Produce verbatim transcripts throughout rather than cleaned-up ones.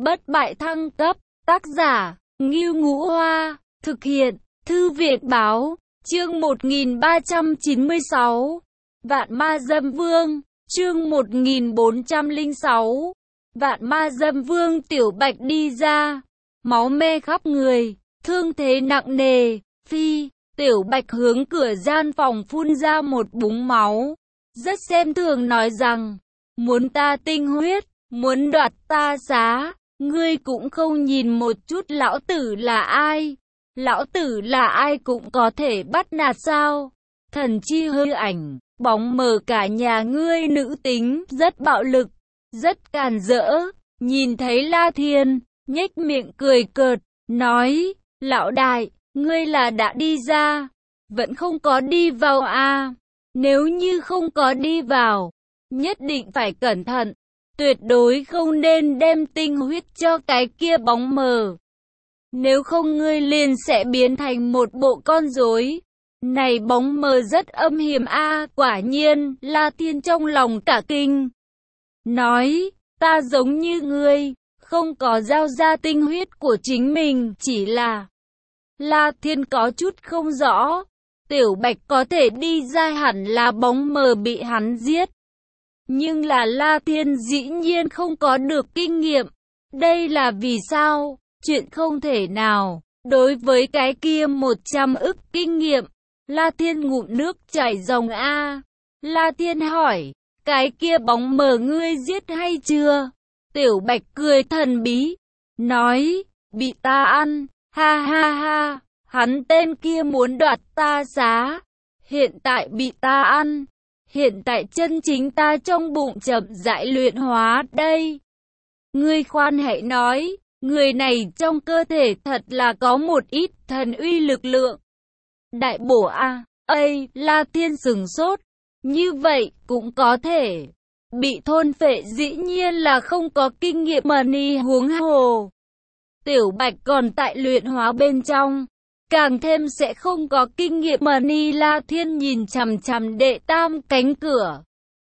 bất bại thăng cấp, tác giả, Ngưu Ngũ Hoa, thực hiện, Thư viện báo, chương một nghìn ba trăm chín mươi sáu, Vạn Ma Dâm Vương, chương một nghìn bốn trăm lẻ sáu, Vạn Ma Dâm Vương. Tiểu Bạch đi ra, máu me khắp người, thương thế nặng nề, phi, Tiểu Bạch hướng cửa gian phòng phun ra một búng máu, rất xem thường nói rằng, muốn ta tinh huyết, muốn đoạt ta giá, ngươi cũng không nhìn một chút lão tử là ai, lão tử là ai cũng có thể bắt nạt sao, thần chi hư ảnh, bóng mờ cả nhà ngươi nữ tính, rất bạo lực, rất càn rỡ. Nhìn thấy La Thiên, nhếch miệng cười cợt, nói, lão đại, ngươi là đã đi ra, vẫn không có đi vào à, nếu như không có đi vào, nhất định phải cẩn thận, tuyệt đối không nên đem tinh huyết cho cái kia bóng mờ, nếu không ngươi liền sẽ biến thành một bộ con rối. Này bóng mờ rất âm hiểm a à, quả nhiên, La Thiên trong lòng cả kinh, nói, ta giống như ngươi, không có giao ra tinh huyết của chính mình, chỉ là... La Thiên có chút không rõ, Tiểu Bạch có thể đi ra hẳn là bóng mờ bị hắn giết. Nhưng là La Thiên dĩ nhiên không có được kinh nghiệm, đây là vì sao? Chuyện không thể nào, đối với cái kia một trăm ức kinh nghiệm, La Thiên ngụm nước chảy ròng a. La Thiên hỏi, cái kia bóng mờ ngươi giết hay chưa? Tiểu Bạch cười thần bí, nói, bị ta ăn, ha ha ha, hắn tên kia muốn đoạt ta giá, hiện tại bị ta ăn, hiện tại chân chính ta trong bụng chậm rãi luyện hóa đây. Ngươi khoan hãy nói, người này trong cơ thể thật là có một ít thần uy lực lượng. Đại bổ a, ây, La Thiên sừng sốt, như vậy cũng có thể. Bị thôn phệ dĩ nhiên là không có kinh nghiệm mà ni huống hồ. Tiểu Bạch còn tại luyện hóa bên trong, càng thêm sẽ không có kinh nghiệm mà ni. La Thiên nhìn chằm chằm đệ tam cánh cửa,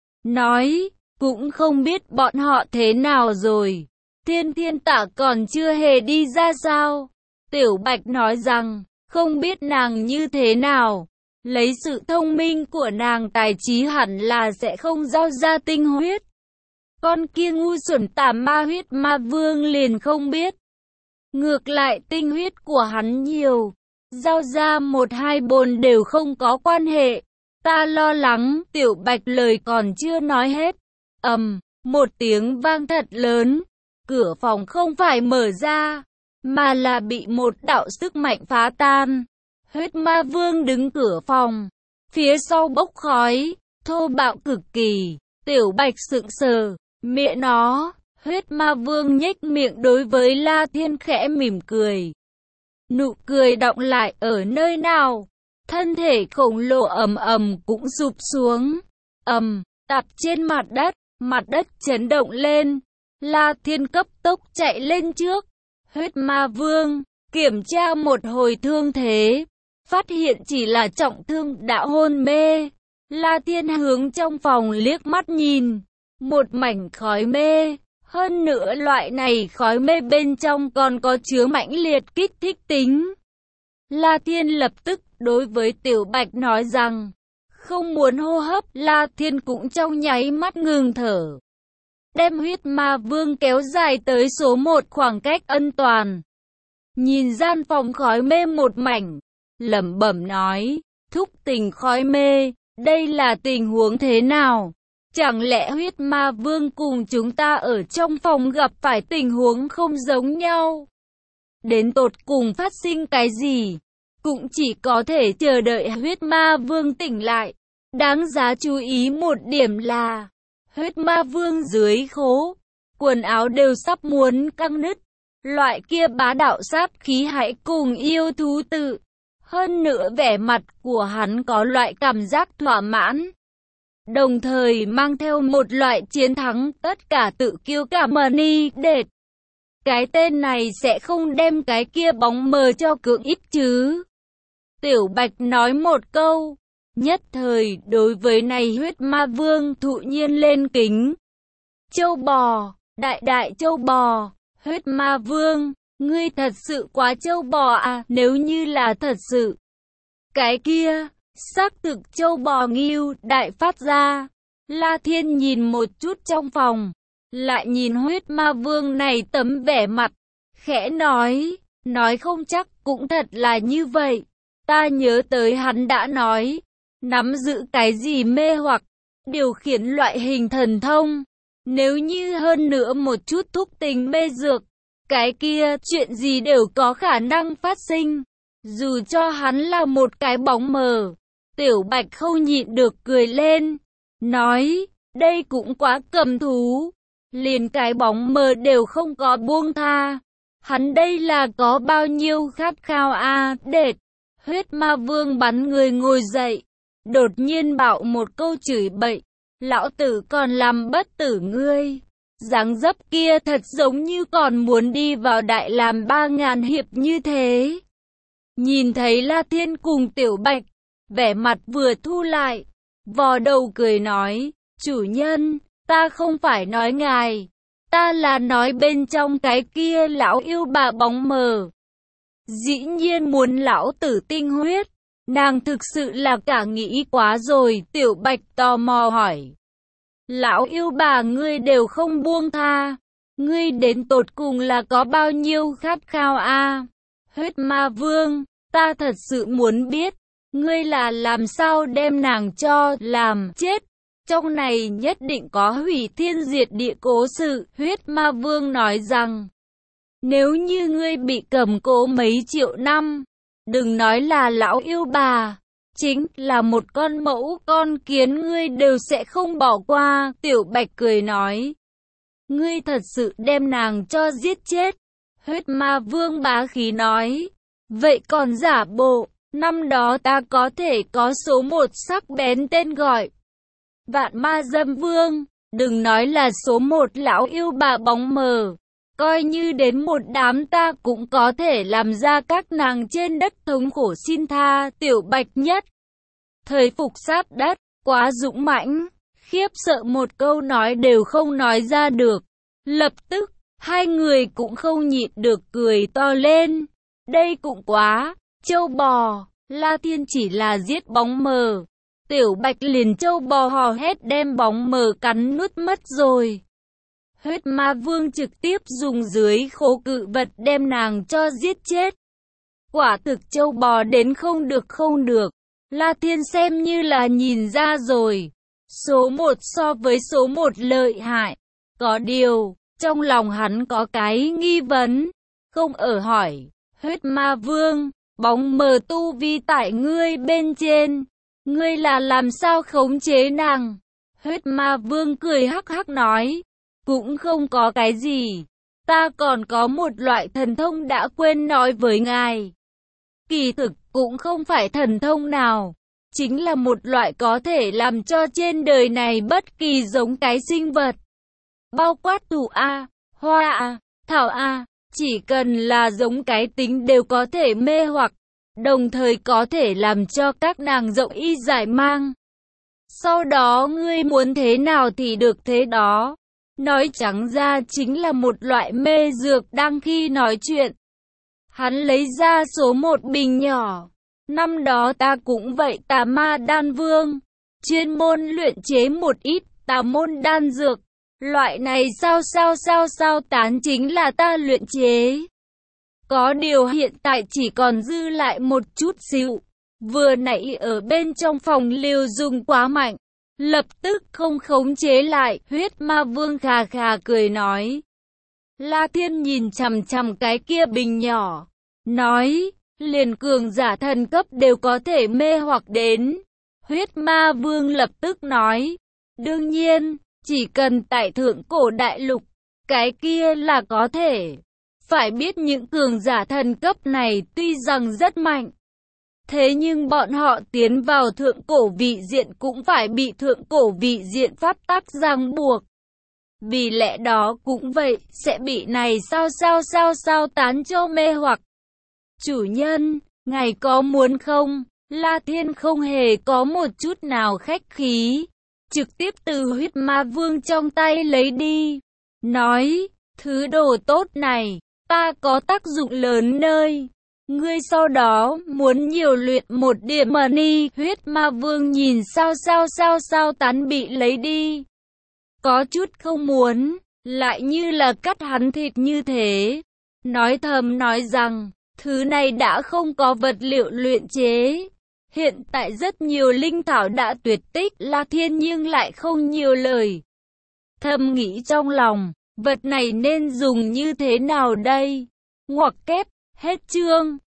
nói, cũng không biết bọn họ thế nào rồi. Thiên Thiên Tả còn chưa hề đi ra sao? Tiểu Bạch nói rằng, không biết nàng như thế nào. Lấy sự thông minh của nàng tài trí hẳn là sẽ không giao ra tinh huyết. Con kia ngu xuẩn tà ma huyết ma vương liền không biết. Ngược lại tinh huyết của hắn nhiều, giao ra một hai bồn đều không có quan hệ. Ta lo lắng. Tiểu Bạch lời còn chưa nói hết, ầm, một tiếng vang thật lớn, cửa phòng không phải mở ra, mà là bị một đạo sức mạnh phá tan. Huyết ma vương đứng cửa phòng, phía sau bốc khói, thô bạo cực kỳ. Tiểu Bạch sững sờ, mẹ nó, huyết ma vương nhếch miệng đối với La Thiên khẽ mỉm cười. Nụ cười đọng lại ở nơi nào? Thân thể khổng lồ ầm ầm cũng sụp xuống, ầm, đập trên mặt đất, mặt đất chấn động lên. La Thiên cấp tốc chạy lên trước. Huyết ma vương kiểm tra một hồi thương thế, phát hiện chỉ là trọng thương đã hôn mê. La Thiên hướng trong phòng liếc mắt nhìn, một mảnh khói mê, hơn nữa loại này khói mê bên trong còn có chứa mãnh liệt kích thích tính. La Thiên lập tức đối với Tiểu Bạch nói rằng, không muốn hô hấp. La Thiên cũng trong nháy mắt ngừng thở, đem huyết ma vương kéo dài tới số một khoảng cách an toàn. Nhìn gian phòng khói mê một mảnh, lẩm bẩm nói, thúc tình khói mê, đây là tình huống thế nào? Chẳng lẽ huyết ma vương cùng chúng ta ở trong phòng gặp phải tình huống không giống nhau? Đến tột cùng phát sinh cái gì? Cũng chỉ có thể chờ đợi huyết ma vương tỉnh lại. Đáng giá chú ý một điểm là, huyết ma vương dưới khố, quần áo đều sắp muốn căng nứt. Loại kia bá đạo sát khí hãy cùng yêu thú tự. Hơn nữa vẻ mặt của hắn có loại cảm giác thỏa mãn, đồng thời mang theo một loại chiến thắng tất cả tự kiêu cả money đệt. Cái tên này sẽ không đem cái kia bóng mờ cho cưỡng ít chứ? Tiểu Bạch nói một câu, nhất thời đối với này huyết ma vương thụ nhiên lên kính. Châu bò, đại đại châu bò, Huyết Ma Vương, ngươi thật sự quá trâu bò à, nếu như là thật sự. Cái kia, xác thực trâu bò Ngưu Đại phát ra. La Thiên nhìn một chút trong phòng, lại nhìn Huyết Ma Vương này tấm vẻ mặt, khẽ nói, nói không chắc cũng thật là như vậy. Ta nhớ tới hắn đã nói, nắm giữ cái gì mê hoặc, điều khiển loại hình thần thông. Nếu như hơn nữa một chút thúc tình mê dược, cái kia chuyện gì đều có khả năng phát sinh. Dù cho hắn là một cái bóng mờ, Tiểu Bạch không nhịn được cười lên, nói, đây cũng quá cầm thú, liền cái bóng mờ đều không có buông tha. Hắn đây là có bao nhiêu khát khao a à, đệt. Huyết Ma Vương bắn người ngồi dậy, đột nhiên bạo một câu chửi bậy, lão tử còn làm bất tử ngươi. Dáng dấp kia thật giống như còn muốn đi vào đại làm ba ngàn hiệp như thế. Nhìn thấy La Thiên cùng Tiểu Bạch, vẻ mặt vừa thu lại, vò đầu cười nói, chủ nhân, ta không phải nói ngài, ta là nói bên trong cái kia lão yêu bà bóng mờ. Dĩ nhiên muốn lão tử tinh huyết, nàng thực sự là cả nghĩ quá rồi. Tiểu Bạch tò mò hỏi, lão yêu bà ngươi đều không buông tha, ngươi đến tột cùng là có bao nhiêu khát khao a à? Huyết Ma Vương, ta thật sự muốn biết, ngươi là làm sao đem nàng cho làm chết. Trong này nhất định có hủy thiên diệt địa cố sự. Huyết Ma Vương nói rằng, nếu như ngươi bị cầm cố mấy triệu năm, đừng nói là lão yêu bà, chính là một con mẫu con kiến ngươi đều sẽ không bỏ qua. Tiểu Bạch cười nói, ngươi thật sự đem nàng cho giết chết. Huyết Ma Vương bá khí nói, vậy còn giả bộ, năm đó ta có thể có số một sắc bén tên gọi Vạn Ma Dâm Vương, đừng nói là số một lão yêu bà bóng mờ, coi như đến một đám ta cũng có thể làm ra các nàng trên đất thống khổ xin tha. Tiểu Bạch nhất thời phục sát đất, quá dũng mãnh, khiếp sợ một câu nói đều không nói ra được. Lập tức, hai người cũng không nhịn được cười to lên. Đây cũng quá trâu bò. La Thiên chỉ là giết bóng mờ, Tiểu Bạch liền trâu bò hò hét đem bóng mờ cắn nuốt mất rồi. Huyết Ma Vương trực tiếp dùng dưới khố cự vật đem nàng cho giết chết. Quả thực trâu bò đến không được không được. La Thiên xem như là nhìn ra rồi, số một so với số một lợi hại. Có điều, trong lòng hắn có cái nghi vấn, không ở hỏi, Huyết Ma Vương, bóng mờ tu vi tại ngươi bên trên, ngươi là làm sao khống chế nàng? Huyết Ma Vương cười hắc hắc nói, cũng không có cái gì, ta còn có một loại thần thông đã quên nói với ngài. Kỳ thực cũng không phải thần thông nào, chính là một loại có thể làm cho trên đời này bất kỳ giống cái sinh vật, bao quát thụ A, hoa A, thảo A, chỉ cần là giống cái tính đều có thể mê hoặc, đồng thời có thể làm cho các nàng rộng y giải mang. Sau đó ngươi muốn thế nào thì được thế đó. Nói trắng ra chính là một loại mê dược. Đang khi nói chuyện, hắn lấy ra số một bình nhỏ. Năm đó ta cũng vậy, Tà Ma Đan Vương, chuyên môn luyện chế một ít tà môn đan dược. Loại này sao sao sao sao tán chính là ta luyện chế. Có điều hiện tại chỉ còn dư lại một chút xíu. Vừa nãy ở bên trong phòng liều dùng quá mạnh, lập tức không khống chế lại. Huyết Ma Vương khà khà cười nói. La Thiên nhìn chằm chằm cái kia bình nhỏ, nói, liền cường giả thần cấp đều có thể mê hoặc đến. Huyết Ma Vương lập tức nói, đương nhiên, chỉ cần tại thượng cổ đại lục, cái kia là có thể. Phải biết những cường giả thần cấp này tuy rằng rất mạnh, thế nhưng bọn họ tiến vào thượng cổ vị diện cũng phải bị thượng cổ vị diện pháp tắc ràng buộc. Vì lẽ đó cũng vậy, sẽ bị này sao sao sao sao tán cho mê hoặc. Chủ nhân, ngài có muốn không? La Thiên không hề có một chút nào khách khí, trực tiếp từ Huyết Ma Vương trong tay lấy đi. Nói, Thứ đồ tốt này, ta có tác dụng lớn nơi ngươi, sau đó muốn nhiều luyện một điểm mani. Huyết ma vương nhìn sao sao sao sao tán bị lấy đi, có chút không muốn, lại như là cắt hắn thịt như thế. Nói thầm nói rằng, thứ này đã không có vật liệu luyện chế. Hiện tại rất nhiều linh thảo đã tuyệt tích. La Thiên nhưng lại không nhiều lời. Thầm nghĩ trong lòng, vật này nên dùng như thế nào đây? Ngoặc kép, hết chương.